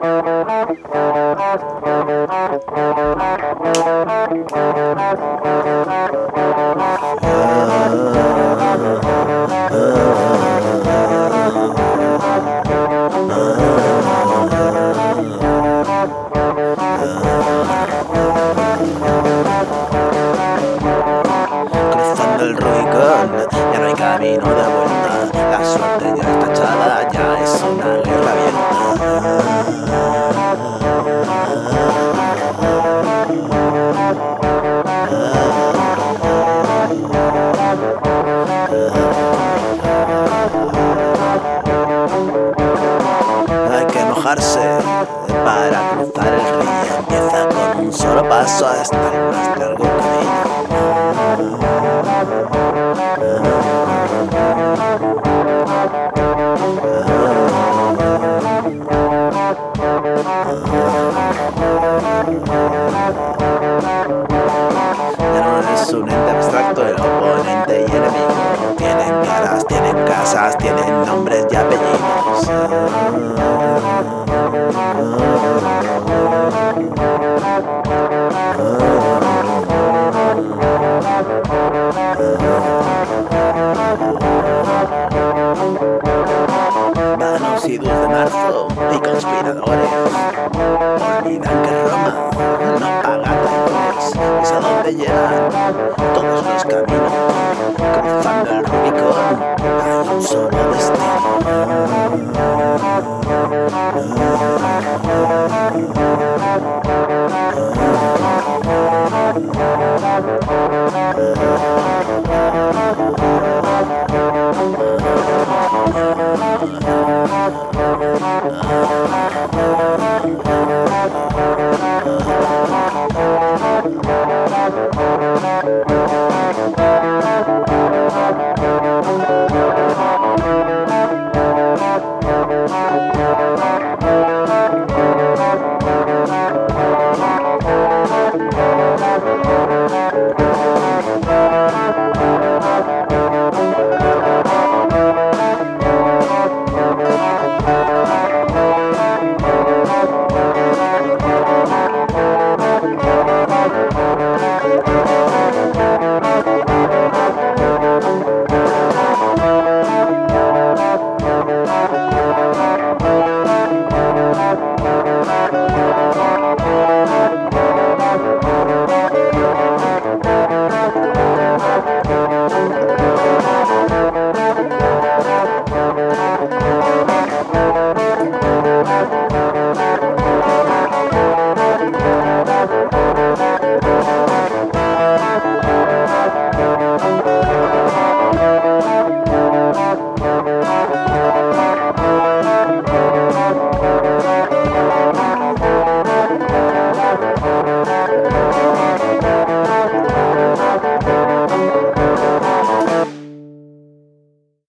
Cruzando el Rubicón, ya no hay camino de vuelta. La suerte ya está echada, ya es una guerra abierta. Hay que mojarse para cruzar el río. Empieza con un solo paso hasta el más largo camino. Ya no es un ente abstracto, el oponente y enemigo. Tienen caras, tienen casas, tienen nombres y apellidos. Vanos y de marzo y conspiradores olvidan que Roma no paga traidores. Es a donde llevan todos los caminos. Cruzando el Rubicón hay un solo destino.